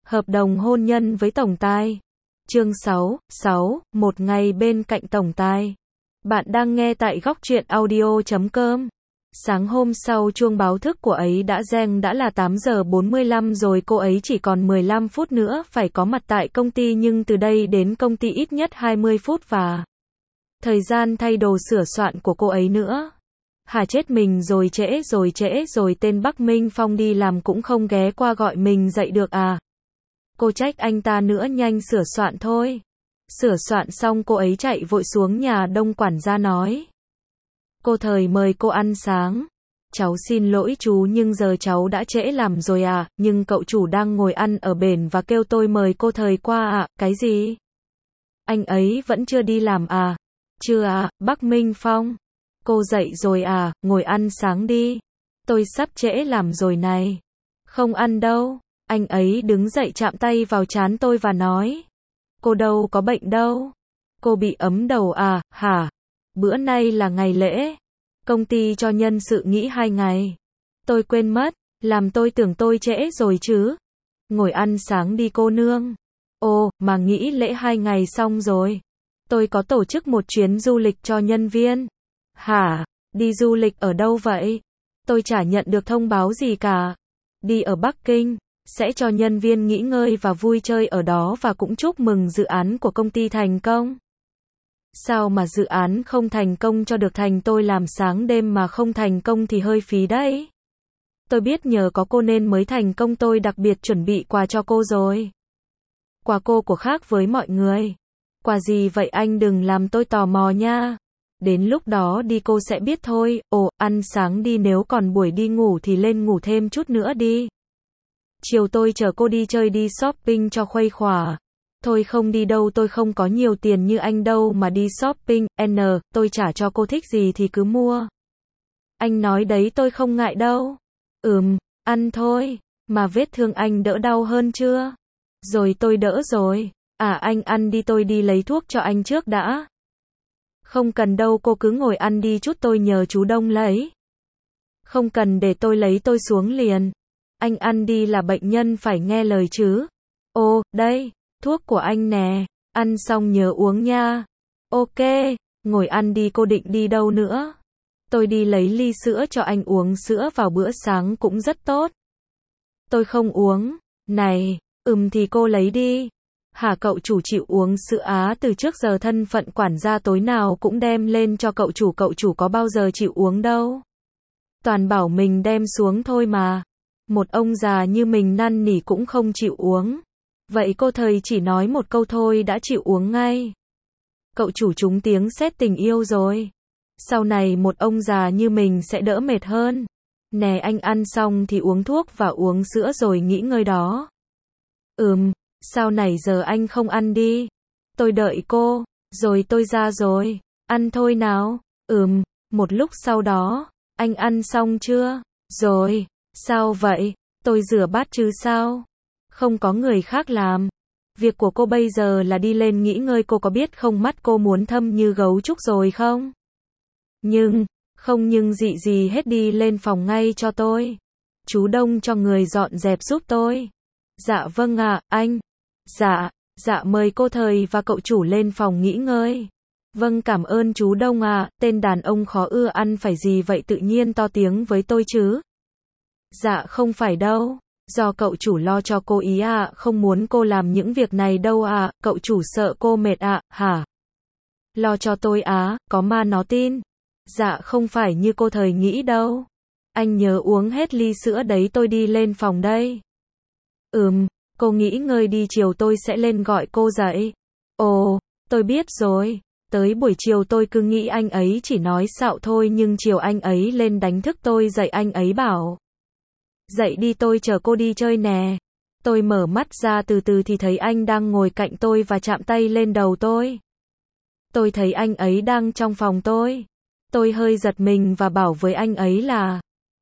Hợp đồng hôn nhân với tổng tài. Chương 6, một ngày bên cạnh tổng tài. Bạn đang nghe tại góc truyện audio.com. Sáng hôm sau chuông báo thức của ấy đã reng, đã là 8 giờ 45 rồi, cô ấy chỉ còn 15 phút nữa phải có mặt tại công ty, nhưng từ đây đến công ty ít nhất 20 phút và thời gian thay đồ sửa soạn của cô ấy nữa. Hà chết mình rồi, trễ rồi, tên Bắc Minh Phong đi làm cũng không ghé qua gọi mình dậy được à. Cô trách anh ta nữa, nhanh sửa soạn thôi. Sửa soạn xong cô ấy chạy vội xuống nhà đông, quản gia nói: cô Thời mời cô ăn sáng. Cháu xin lỗi chú, nhưng giờ cháu đã trễ làm rồi à, nhưng cậu chủ đang ngồi ăn ở bển và kêu tôi mời cô Thời qua ạ. Cái gì? Anh ấy vẫn chưa đi làm à? Chưa à, Bắc Minh Phong. Cô dậy rồi à, ngồi ăn sáng đi. Tôi sắp trễ làm rồi này. Không ăn đâu. Anh ấy đứng dậy chạm tay vào trán tôi và nói: cô đâu có bệnh đâu. Cô bị ấm đầu à, hả? Bữa nay là ngày lễ. Công ty cho nhân sự nghỉ 2 ngày. Tôi quên mất, làm tôi tưởng tôi trễ rồi chứ. Ngồi ăn sáng đi cô nương. Ồ, mà nghỉ lễ 2 ngày xong rồi. Tôi có tổ chức một chuyến du lịch cho nhân viên. Hả? Đi du lịch ở đâu vậy? Tôi chả nhận được thông báo gì cả. Đi ở Bắc Kinh. Sẽ cho nhân viên nghỉ ngơi và vui chơi ở đó, và cũng chúc mừng dự án của công ty thành công. Sao mà dự án không thành công cho được thành, tôi làm sáng đêm mà không thành công thì hơi phí đấy. Tôi biết nhờ có cô nên mới thành công, tôi đặc biệt chuẩn bị quà cho cô rồi. Quà cô của khác với mọi người. Quà gì vậy anh, đừng làm tôi tò mò nha. Đến lúc đó đi cô sẽ biết thôi. Ồ, ăn sáng đi, nếu còn buổi đi ngủ thì lên ngủ thêm chút nữa đi. Chiều tôi chở cô đi chơi, đi shopping cho khuây khỏa. Thôi không đi đâu, tôi không có nhiều tiền như anh đâu mà đi shopping. Tôi trả cho cô, thích gì thì cứ mua. Anh nói đấy, tôi không ngại đâu. Ăn thôi. Mà vết thương anh đỡ đau hơn chưa? Rồi, tôi đỡ rồi. À, anh ăn đi, tôi đi lấy thuốc cho anh trước đã. Không cần đâu, cô cứ ngồi ăn đi, chút tôi nhờ chú Đông lấy. Không cần, để tôi lấy, tôi xuống liền. Anh ăn đi, là bệnh nhân phải nghe lời chứ. Ô, đây, thuốc của anh nè, ăn xong nhớ uống nha. Ok, ngồi ăn đi, cô định đi đâu nữa? Tôi đi lấy ly sữa cho anh uống, sữa vào bữa sáng cũng rất tốt. Tôi không uống. Này, thì cô lấy đi. Hả, cậu chủ chịu uống sữa á? Từ trước giờ thân phận quản gia tối nào cũng đem lên cho cậu chủ có bao giờ chịu uống đâu. Toàn bảo mình đem xuống thôi mà. Một ông già như mình năn nỉ cũng không chịu uống. Vậy cô Thời chỉ nói một câu thôi đã chịu uống ngay. Cậu chủ trúng tiếng sét tình yêu rồi. Sau này một ông già như mình sẽ đỡ mệt hơn. Nè, anh ăn xong thì uống thuốc và uống sữa rồi nghỉ ngơi đó. Sao nãy giờ anh không ăn đi? Tôi đợi cô, rồi tôi ra rồi. Ăn thôi nào. Một lúc sau đó. Anh ăn xong chưa? Rồi. Sao vậy? Tôi rửa bát chứ sao? Không có người khác làm. Việc của cô bây giờ là đi lên nghỉ ngơi, cô có biết không, mắt cô muốn thâm như gấu trúc rồi không? Không nhưng gì hết, đi lên phòng ngay cho tôi. Chú Đông cho người dọn dẹp giúp tôi. Dạ vâng ạ, anh. Dạ mời cô Thời và cậu chủ lên phòng nghỉ ngơi. Vâng, cảm ơn chú Đông ạ. Tên đàn ông khó ưa ăn phải gì vậy, tự nhiên to tiếng với tôi chứ? Dạ không phải đâu. Do cậu chủ lo cho cô ý ạ, không muốn cô làm những việc này đâu ạ. Cậu chủ sợ cô mệt ạ, hả? Lo cho tôi á, có ma nó tin. Dạ không phải như cô Thời nghĩ đâu. Anh nhớ uống hết ly sữa đấy, tôi đi lên phòng đây. Cô nghỉ ngơi đi, chiều tôi sẽ lên gọi cô dậy. Ồ, tôi biết rồi. Tới buổi chiều tôi cứ nghĩ anh ấy chỉ nói xạo thôi, nhưng chiều anh ấy lên đánh thức tôi dậy, anh ấy bảo: dậy đi, tôi chở cô đi chơi nè. Tôi mở mắt ra từ từ thì thấy anh đang ngồi cạnh tôi và chạm tay lên đầu tôi. Tôi thấy anh ấy đang trong phòng tôi. Tôi hơi giật mình và bảo với anh ấy là: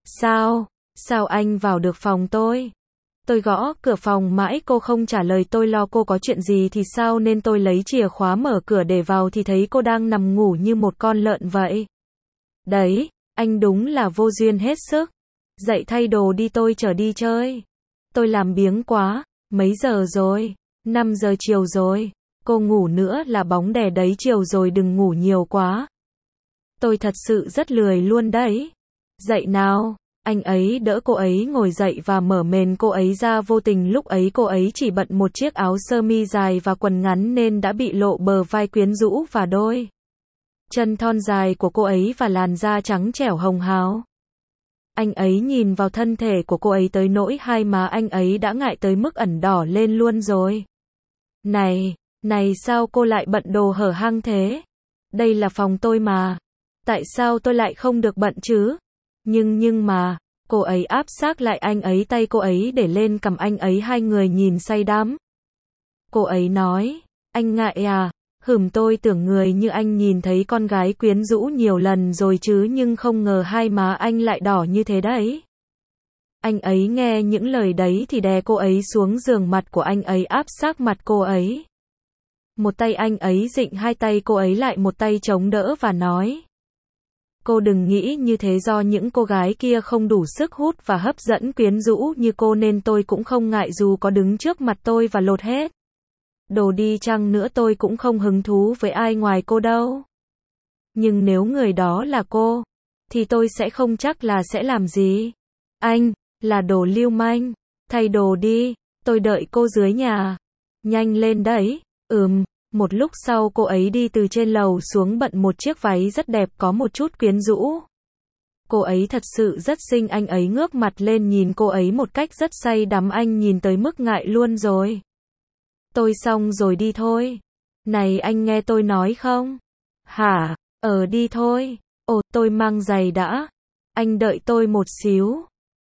Sao anh vào được phòng tôi? Tôi gõ cửa phòng mãi cô không trả lời, tôi lo cô có chuyện gì thì sao nên tôi lấy chìa khóa mở cửa để vào thì thấy cô đang nằm ngủ như một con lợn vậy. Đấy, anh đúng là vô duyên hết sức. Dậy thay đồ đi, tôi chở đi chơi. Tôi làm biếng quá, Mấy giờ rồi? 5 giờ chiều rồi. Cô ngủ nữa là bóng đè đấy, chiều rồi đừng ngủ nhiều quá. Tôi thật sự rất lười luôn đấy. Dậy nào. Anh ấy đỡ cô ấy ngồi dậy và mở mền cô ấy ra, vô tình lúc ấy cô ấy chỉ bận một chiếc áo sơ mi dài và quần ngắn nên đã bị lộ bờ vai quyến rũ và đôi chân thon dài của cô ấy và làn da trắng trẻo hồng hào. Anh ấy nhìn vào thân thể của cô ấy tới nỗi hai má anh ấy đã ngại tới mức ẩn đỏ lên luôn rồi. Này sao cô lại bận đồ hở hang thế? Đây là phòng tôi mà. Tại sao tôi lại không được bận chứ? Nhưng mà, cô ấy áp sát lại anh ấy, tay cô ấy để lên cằm anh ấy, hai người nhìn say đắm. Cô ấy nói, anh ngại à? Tôi tưởng người như anh nhìn thấy con gái quyến rũ nhiều lần rồi chứ, nhưng không ngờ hai má anh lại đỏ như thế đấy. Anh ấy nghe những lời đấy thì đè cô ấy xuống giường, mặt của anh ấy áp sát mặt cô ấy. Một tay anh ấy dịnh hai tay cô ấy lại, một tay chống đỡ và nói. Cô đừng nghĩ như thế, do những cô gái kia không đủ sức hút và hấp dẫn quyến rũ như cô nên tôi cũng không ngại dù có đứng trước mặt tôi và lột hết đồ đi chăng nữa, tôi cũng không hứng thú với ai ngoài cô đâu. Nhưng nếu người đó là cô, thì tôi sẽ không chắc là sẽ làm gì. Anh, là đồ lưu manh, thay đồ đi, tôi đợi cô dưới nhà. Nhanh lên đấy. Một lúc sau cô ấy đi từ trên lầu xuống bận một chiếc váy rất đẹp có một chút quyến rũ. Cô ấy thật sự rất xinh, anh ấy ngước mặt lên nhìn cô ấy một cách rất say đắm, anh nhìn tới mức ngại luôn rồi. Tôi xong rồi đi thôi. Này anh nghe tôi nói không? Hả? Đi thôi. Ồ, tôi mang giày đã. Anh đợi tôi một xíu.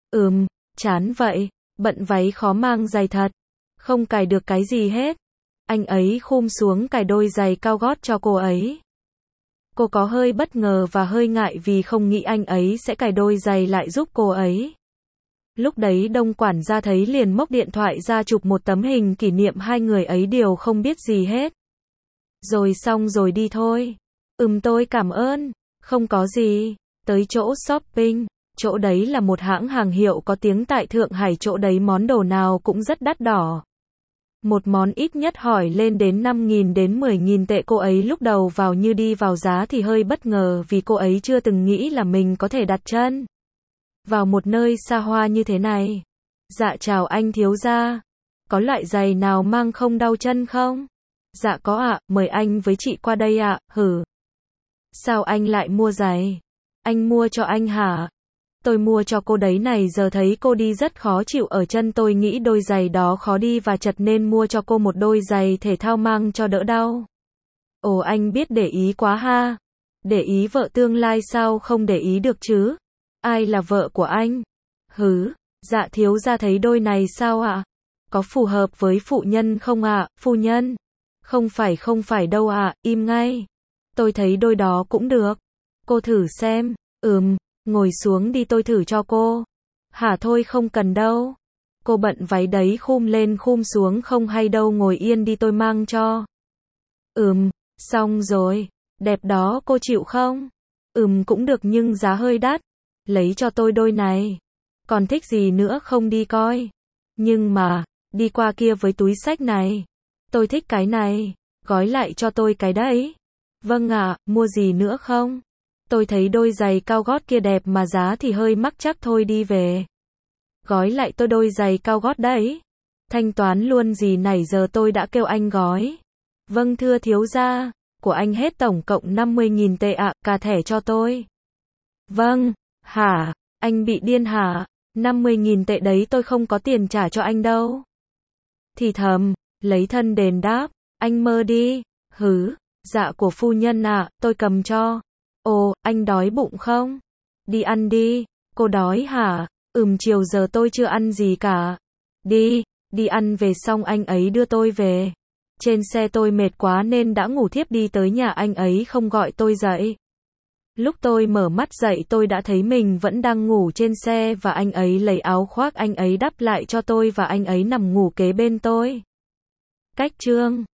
Chán vậy. Bận váy khó mang giày thật. Không cài được cái gì hết. Anh ấy khum xuống cài đôi giày cao gót cho cô ấy. Cô có hơi bất ngờ và hơi ngại vì không nghĩ anh ấy sẽ cài đôi giày lại giúp cô ấy. Lúc đấy Đông quản gia thấy liền móc điện thoại ra chụp một tấm hình kỷ niệm, hai người ấy đều không biết gì hết. Rồi xong rồi đi thôi. Tôi cảm ơn. Không có gì. Tới chỗ shopping. Chỗ đấy là một hãng hàng hiệu có tiếng tại Thượng Hải, chỗ đấy món đồ nào cũng rất đắt đỏ. Một món ít nhất hỏi lên đến 5.000 đến 10.000 tệ, cô ấy lúc đầu vào như đi vào giá thì hơi bất ngờ vì cô ấy chưa từng nghĩ là mình có thể đặt chân vào một nơi xa hoa như thế này. Dạ chào anh thiếu gia. Có loại giày nào mang không đau chân không? Dạ có ạ, mời anh với chị qua đây ạ. Sao anh lại mua giày? Anh mua cho anh hả? Tôi mua cho cô đấy này, giờ thấy cô đi rất khó chịu ở chân, tôi nghĩ đôi giày đó khó đi và chật nên mua cho cô một đôi giày thể thao mang cho đỡ đau. Ồ, anh biết để ý quá ha. Để ý vợ tương lai sao không để ý được chứ? Ai là vợ của anh? Dạ thiếu gia thấy đôi này sao ạ? Có phù hợp với phụ nhân không ạ, phu nhân? Không phải đâu ạ, im ngay. Tôi thấy đôi đó cũng được. Cô thử xem. Ngồi xuống đi tôi thử cho cô. Hả, thôi không cần đâu. Cô bận váy đấy, khum lên khum xuống không hay đâu, ngồi yên đi tôi mang cho. Xong rồi. Đẹp đó, cô chịu không? Cũng được nhưng giá hơi đắt. Lấy cho tôi đôi này. Còn thích gì nữa không đi coi? Nhưng mà, đi qua kia với túi xách này. Tôi thích cái này. Gói lại cho tôi cái đấy. Vâng ạ, mua gì nữa không? Tôi thấy đôi giày cao gót kia đẹp mà giá thì hơi mắc, chắc thôi đi về. Gói lại tôi đôi giày cao gót đấy. Thanh toán luôn gì nãy giờ tôi đã kêu anh gói. Vâng thưa thiếu gia, của anh hết tổng cộng 50.000 tệ ạ, cả thẻ cho tôi. Vâng, hả, anh bị điên hả? 50.000 tệ đấy tôi không có tiền trả cho anh đâu. Thì thầm, lấy thân đền đáp, anh mơ đi. Dạ của phu nhân ạ, tôi cầm cho. Ồ, anh đói bụng không? Đi ăn đi. Cô đói hả? Chiều giờ tôi chưa ăn gì cả. Đi ăn về xong anh ấy đưa tôi về. Trên xe tôi mệt quá nên đã ngủ thiếp đi tới nhà anh ấy không gọi tôi dậy. Lúc tôi mở mắt dậy tôi đã thấy mình vẫn đang ngủ trên xe và anh ấy lấy áo khoác anh ấy đắp lại cho tôi và anh ấy nằm ngủ kế bên tôi. Cách chương